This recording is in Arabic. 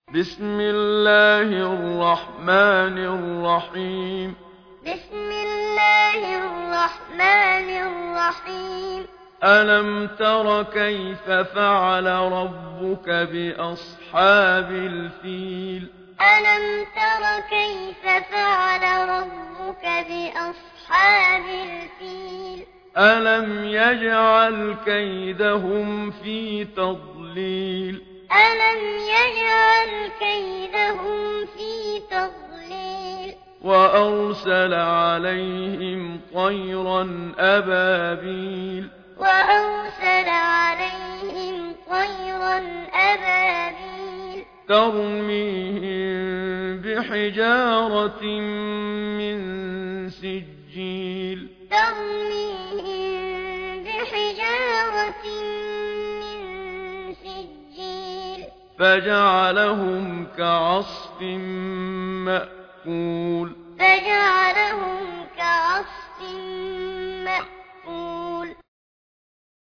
بسم الله الرحمن الرحيم بسم الله الرحمن الرحيم ألم تر كيف فعل ربك بأصحاب الفيل ألم تر كيف فعل ربك بأصحاب الفيل ألم يجعل كيدهم في تضليل ألم يجعل كيدهم في تضليل وأرسل عليهم طيرا أبابيل وأرسل عليهم طيرا أبابيل ترميهم بحجارة من سجيل ترميهم بحجارة من سجيل فجعلهم كعصف مأكول